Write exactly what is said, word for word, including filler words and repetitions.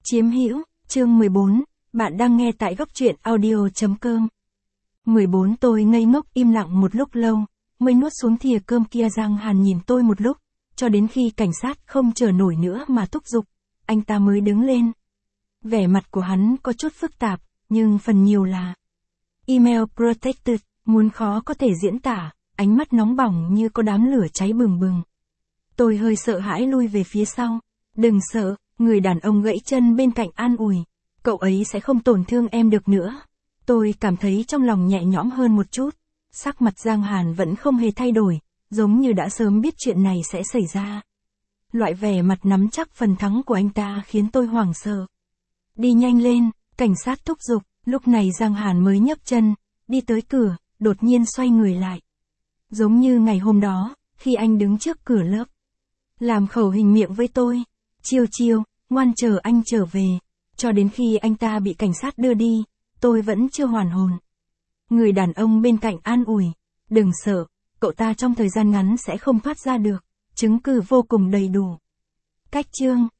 Chiếm hữu, chương mười bốn, bạn đang nghe tại góc truyện audio chấm com. mười bốn Tôi ngây ngốc im lặng một lúc lâu, mới nuốt xuống thìa cơm kia. Giang Hàn nhìn tôi một lúc, cho đến khi cảnh sát không chờ nổi nữa mà thúc giục, anh ta mới đứng lên. Vẻ mặt của hắn có chút phức tạp, nhưng phần nhiều là email protected, muốn khó có thể diễn tả, ánh mắt nóng bỏng như có đám lửa cháy bừng bừng. Tôi hơi sợ hãi lui về phía sau. Đừng sợ, người đàn ông gãy chân bên cạnh an ủi. Cậu ấy sẽ không tổn thương em được nữa. Tôi cảm thấy trong lòng nhẹ nhõm hơn một chút. Sắc mặt Giang Hàn vẫn không hề thay đổi, giống như đã sớm biết chuyện này sẽ xảy ra. Loại vẻ mặt nắm chắc phần thắng của anh ta khiến tôi hoảng sợ. Đi nhanh lên, cảnh sát thúc giục. Lúc này Giang Hàn mới nhấc chân, đi tới cửa, đột nhiên xoay người lại. Giống như ngày hôm đó, khi anh đứng trước cửa lớp. Làm khẩu hình miệng với tôi. Chiêu chiêu, ngoan chờ anh trở về. Cho đến khi anh ta bị cảnh sát đưa đi, tôi vẫn chưa hoàn hồn. Người đàn ông bên cạnh an ủi. Đừng sợ, cậu ta trong thời gian ngắn sẽ không thoát ra được. Chứng cứ vô cùng đầy đủ. Cách chương